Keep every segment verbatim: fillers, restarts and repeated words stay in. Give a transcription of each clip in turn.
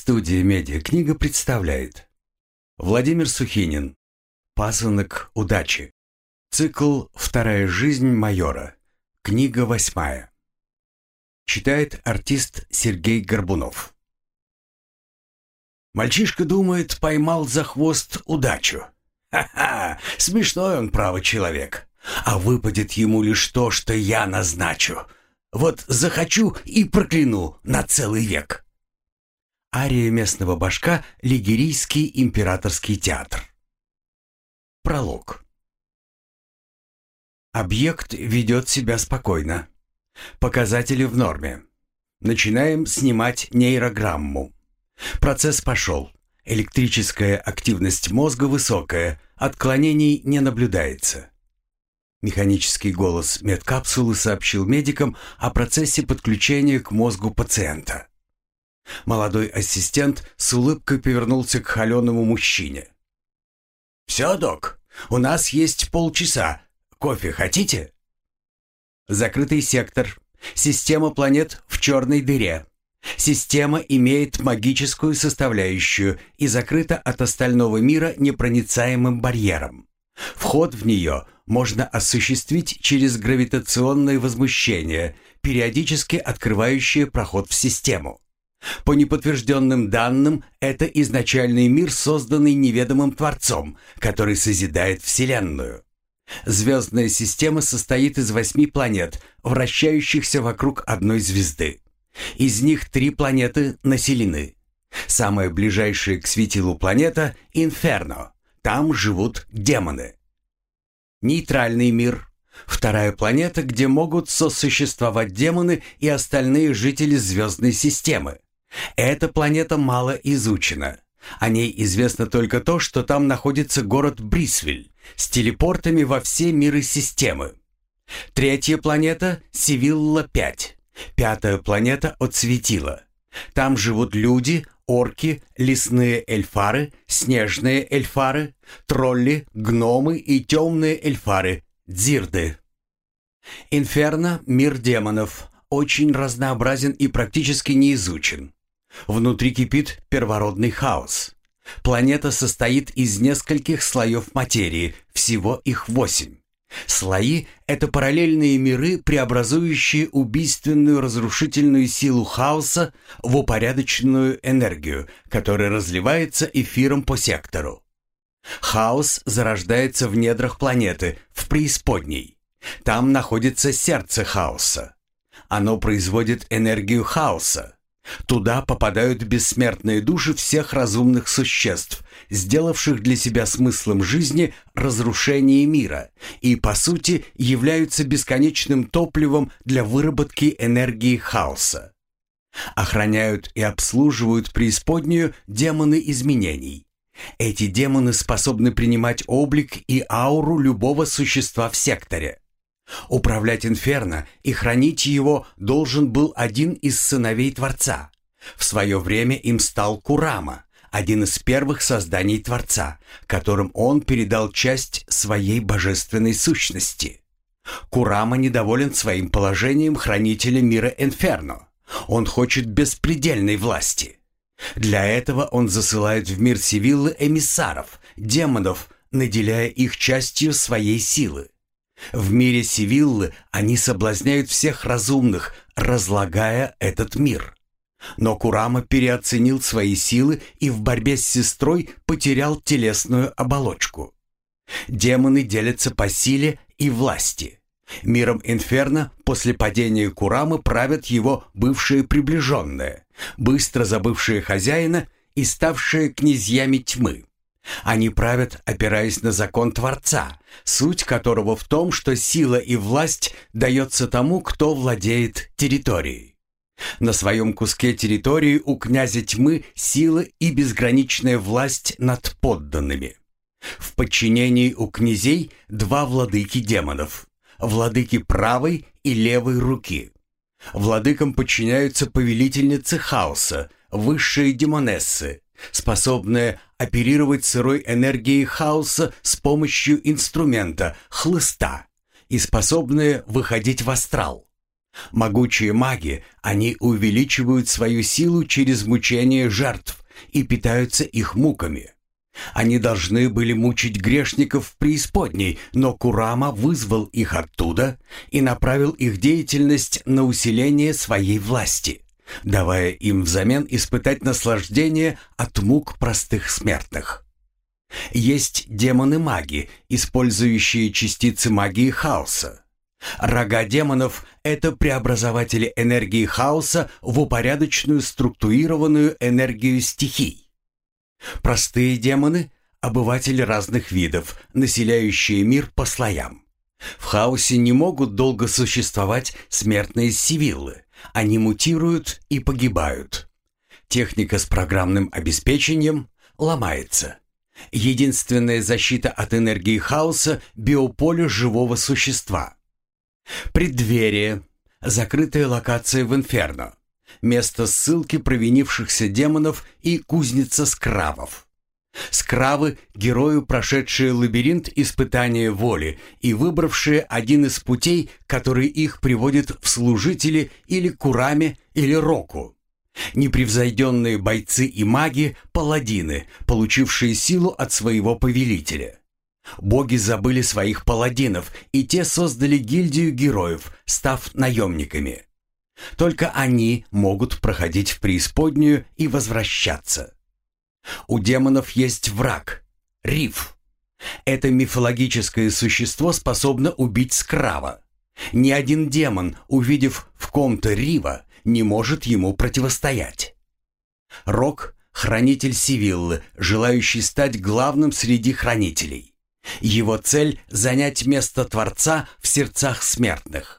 Студия «Медиакнига» представляет Владимир Сухинин. Пасынок удачи. Цикл «Вторая жизнь майора». Книга восьмая. Читает артист Сергей Горбунов. Мальчишка думает, поймал за хвост удачу. Ха-ха, смешной он, право, человек. А выпадет ему лишь то, что я назначу. Вот захочу и прокляну на целый век. Ария местного башка Лигерийский императорский театр. Пролог. Объект ведет себя спокойно. Показатели в норме. Начинаем снимать нейрограмму. Процесс пошел. Электрическая активность мозга высокая, отклонений не наблюдается. Механический голос медкапсулы сообщил медикам о процессе подключения к мозгу пациента. Молодой ассистент с улыбкой повернулся к холеному мужчине. «Все, док, у нас есть полчаса. Кофе хотите?» Закрытый сектор. Система планет в черной дыре. Система имеет магическую составляющую и закрыта от остального мира непроницаемым барьером. Вход в нее можно осуществить через гравитационное возмущение, периодически открывающее проход в систему. По неподтвержденным данным, это изначальный мир, созданный неведомым Творцом, который созидает Вселенную. Звездная система состоит из восьми планет, вращающихся вокруг одной звезды. Из них три планеты населены. Самая ближайшая к светилу планета – Инферно. Там живут демоны. Нейтральный мир. Вторая планета, где могут сосуществовать демоны и остальные жители звездной системы. Эта планета мало изучена. О ней известно только то, что там находится город Брисвель с телепортами во все миры системы. Третья планета – Севилла пять. Пятая планета от светила. Там живут люди, орки, лесные эльфары, снежные эльфары, тролли, гномы и темные эльфары, дзирды. Инферно – мир демонов, очень разнообразен и практически не изучен. Внутри кипит первородный хаос. Планета состоит из нескольких слоев материи, всего их восемь. Слои – это параллельные миры, преобразующие убийственную разрушительную силу хаоса в упорядоченную энергию, которая разливается эфиром по сектору. Хаос зарождается в недрах планеты, в преисподней. Там находится сердце хаоса. Оно производит энергию хаоса. Туда попадают бессмертные души всех разумных существ, сделавших для себя смыслом жизни разрушение мира, и, по сути, являются бесконечным топливом для выработки энергии хаоса. Охраняют и обслуживают преисподнюю демоны изменений. Эти демоны способны принимать облик и ауру любого существа в секторе. Управлять Инферно и хранить его должен был один из сыновей Творца. В свое время им стал Курама, один из первых созданий Творца, которым он передал часть своей божественной сущности. Курама недоволен своим положением хранителя мира Инферно. Он хочет беспредельной власти. Для этого он засылает в мир Севиллы эмиссаров, демонов, наделяя их частью своей силы. В мире Севиллы они соблазняют всех разумных, разлагая этот мир. Но Курама переоценил свои силы и в борьбе с сестрой потерял телесную оболочку. Демоны делятся по силе и власти. Миром Инферно после падения Курамы правят его бывшие приближенные, быстро забывшие хозяина и ставшие князьями тьмы. Они правят, опираясь на закон Творца, суть которого в том, что сила и власть дается тому, кто владеет территорией. На своем куске территории у князя тьмы сила и безграничная власть над подданными. В подчинении у князей два владыки демонов, владыки правой и левой руки. Владыкам подчиняются повелительницы хаоса, высшие демонессы, способные оперировать сырой энергией хаоса с помощью инструмента, хлыста, и способные выходить в астрал. Могучие маги, они увеличивают свою силу через мучение жертв, и питаются их муками. Они должны были мучить грешников в преисподней, но Курама вызвал их оттуда и направил их деятельность на усиление своей власти, давая им взамен испытать наслаждение от мук простых смертных. Есть демоны-маги, использующие частицы магии хаоса. Рога демонов — это преобразователи энергии хаоса в упорядоченную структурированную энергию стихий. Простые демоны — обыватели разных видов, населяющие мир по слоям. В хаосе не могут долго существовать смертные сивиллы. Они мутируют и погибают. Техника с программным обеспечением ломается. Единственная защита от энергии хаоса — биополе живого существа. Преддверие. Закрытая локация в Инферно. Место ссылки провинившихся демонов и кузница скравов. Скравы — герои, прошедшие лабиринт испытания воли и выбравшие один из путей, который их приводит в служители или Кураме, или Року. Непревзойденные бойцы и маги — паладины, получившие силу от своего повелителя. Боги забыли своих паладинов, и те создали гильдию героев, став наемниками. Только они могут проходить в преисподнюю и возвращаться. У демонов есть враг — Риф. Это мифологическое существо способно убить скрава. Ни один демон, увидев в ком-то Рива, не может ему противостоять. Рок — хранитель Сивиллы, желающий стать главным среди хранителей. Его цель — занять место Творца в сердцах смертных.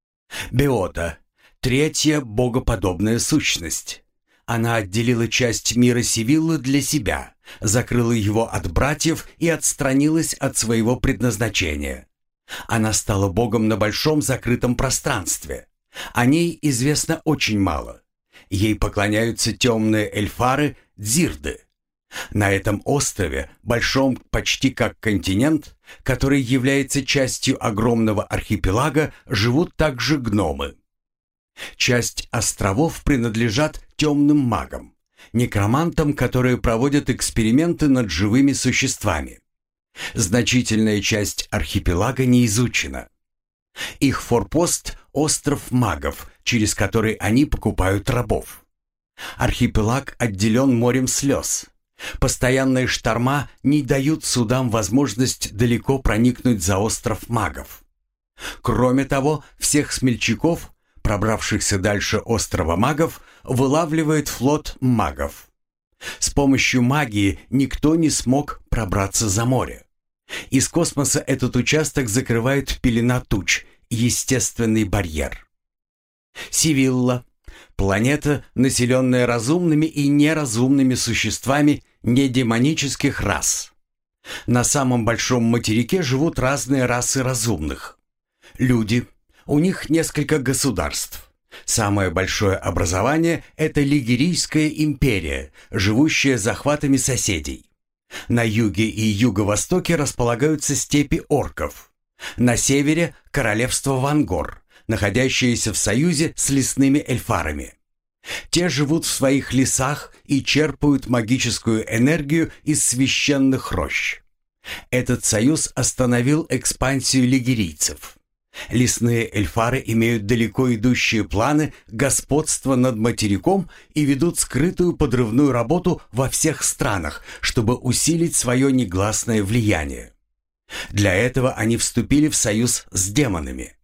Беота — третья богоподобная сущность. Она отделила часть мира Сивиллы для себя, закрыла его от братьев и отстранилась от своего предназначения. Она стала богом на большом закрытом пространстве. О ней известно очень мало. Ей поклоняются темные эльфары Дзирды. На этом острове, большом почти как континент, который является частью огромного архипелага, живут также гномы. Часть островов принадлежат темным магам, некромантам, которые проводят эксперименты над живыми существами. Значительная часть архипелага не изучена. Их форпост — остров магов, через который они покупают рабов. Архипелаг отделен морем слез. Постоянные шторма не дают судам возможность далеко проникнуть за остров магов. Кроме того, всех смельчаков, пробравшихся дальше острова магов, вылавливает флот магов. С помощью магии никто не смог пробраться за море. Из космоса этот участок закрывает пелена туч, естественный барьер. Сивилла — планета, населенная разумными и неразумными существами недемонических рас. На самом большом материке живут разные расы разумных. Люди. У них несколько государств. Самое большое образование — это Лигерийская империя, живущая захватами соседей. На юге и юго-востоке располагаются степи орков. На севере — королевство Вангор, находящееся в союзе с лесными эльфарами. Те живут в своих лесах и черпают магическую энергию из священных рощ. Этот союз остановил экспансию лигерийцев. Лесные эльфары имеют далеко идущие планы господства над материком и ведут скрытую подрывную работу во всех странах, чтобы усилить свое негласное влияние. Для этого они вступили в союз с демонами.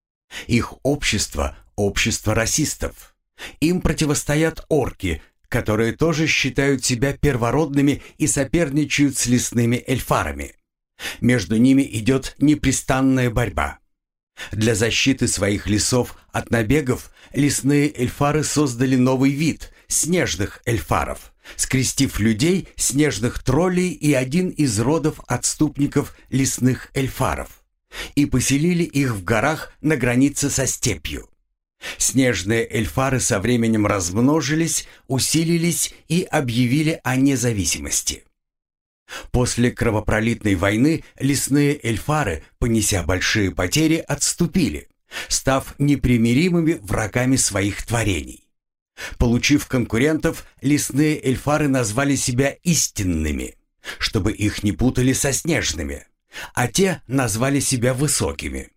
Их общество — общество расистов. Им противостоят орки, которые тоже считают себя первородными и соперничают с лесными эльфарами. Между ними идет непрестанная борьба. Для защиты своих лесов от набегов лесные эльфары создали новый вид — снежных эльфаров, скрестив людей, снежных троллей и один из родов отступников лесных эльфаров, и поселили их в горах на границе со степью. Снежные эльфары со временем размножились, усилились и объявили о независимости. После кровопролитной войны лесные эльфары, понеся большие потери, отступили, став непримиримыми врагами своих творений. Получив конкурентов, лесные эльфары назвали себя истинными, чтобы их не путали со снежными, а те назвали себя высокими.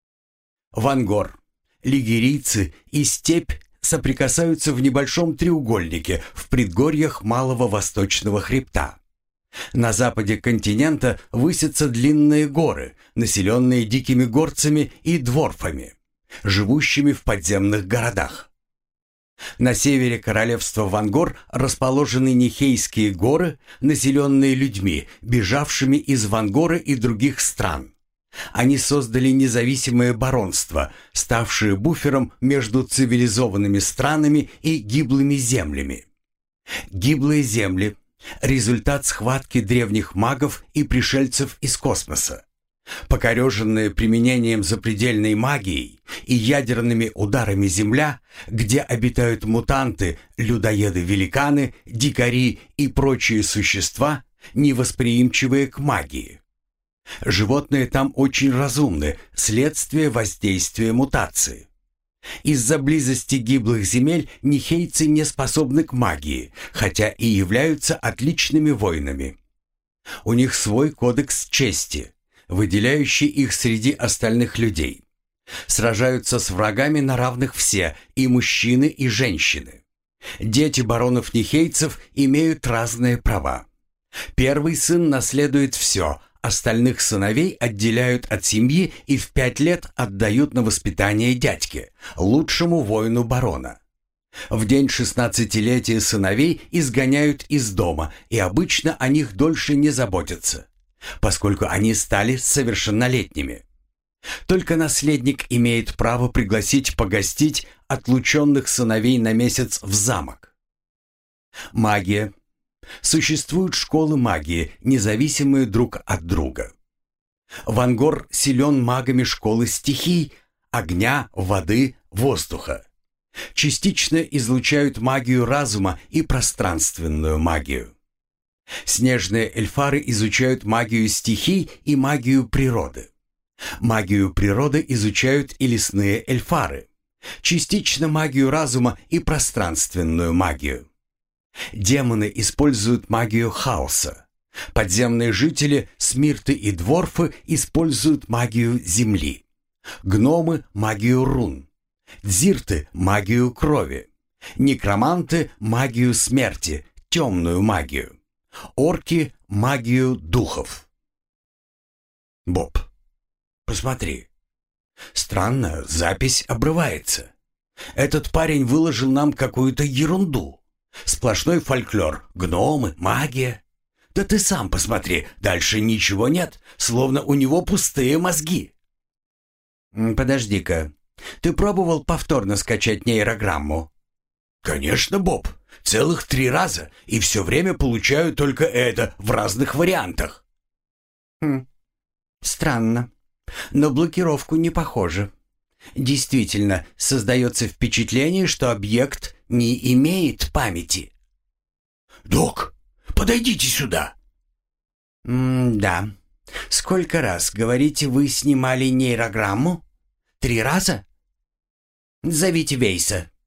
Вангор, лигерийцы и степь соприкасаются в небольшом треугольнике в предгорьях Малого Восточного хребта. На западе континента высятся длинные горы, населенные дикими горцами и дворфами, живущими в подземных городах. На севере королевства Вангор расположены Нихейские горы, населенные людьми, бежавшими из Вангора и других стран. Они создали независимое баронство, ставшее буфером между цивилизованными странами и гиблыми землями. Гиблые земли – результат схватки древних магов и пришельцев из космоса. Покореженная применением запредельной магией и ядерными ударами Земля, где обитают мутанты, людоеды-великаны, дикари и прочие существа, невосприимчивые к магии. Животные там очень разумны, следствие воздействия мутации. Из-за близости гиблых земель нихейцы не способны к магии, хотя и являются отличными воинами. У них свой кодекс чести, выделяющий их среди остальных людей. Сражаются с врагами на равных все, и мужчины, и женщины. Дети баронов-нихейцев имеют разные права. Первый сын наследует все, остальных сыновей отделяют от семьи и в пять лет отдают на воспитание дядьке, лучшему воину барона. В день шестнадцатилетия сыновей изгоняют из дома, и обычно о них дольше не заботятся, поскольку они стали совершеннолетними. Только наследник имеет право пригласить погостить отлученных сыновей на месяц в замок. Магия. Существуют школы магии, независимые друг от друга. Вангор силен магами школы стихий, огня, воды, воздуха. Частично излучают магию разума и пространственную магию. Снежные эльфары изучают магию стихий и магию природы. Магию природы изучают и лесные эльфары. Частично магию разума и пространственную магию. Демоны используют магию хаоса. Подземные жители, смирты и дворфы используют магию земли. Гномы – магию рун. Дзирты – магию крови. Некроманты – магию смерти, темную магию. Орки – магию духов. Боб, посмотри. Странно, запись обрывается. Этот парень выложил нам какую-то ерунду. Сплошной фольклор, гномы, магия. Да ты сам посмотри, дальше ничего нет, словно у него пустые мозги. Подожди-ка, ты пробовал повторно скачать нейрограмму? Конечно, Боб, целых три раза, и все время получаю только это в разных вариантах. Хм, странно, но блокировку не похоже. Действительно, создается впечатление, что объект не имеет памяти. «Док, подойдите сюда!» «М-да. Сколько раз, говорите, вы снимали нейрограмму? Три раза? Зовите Вейса».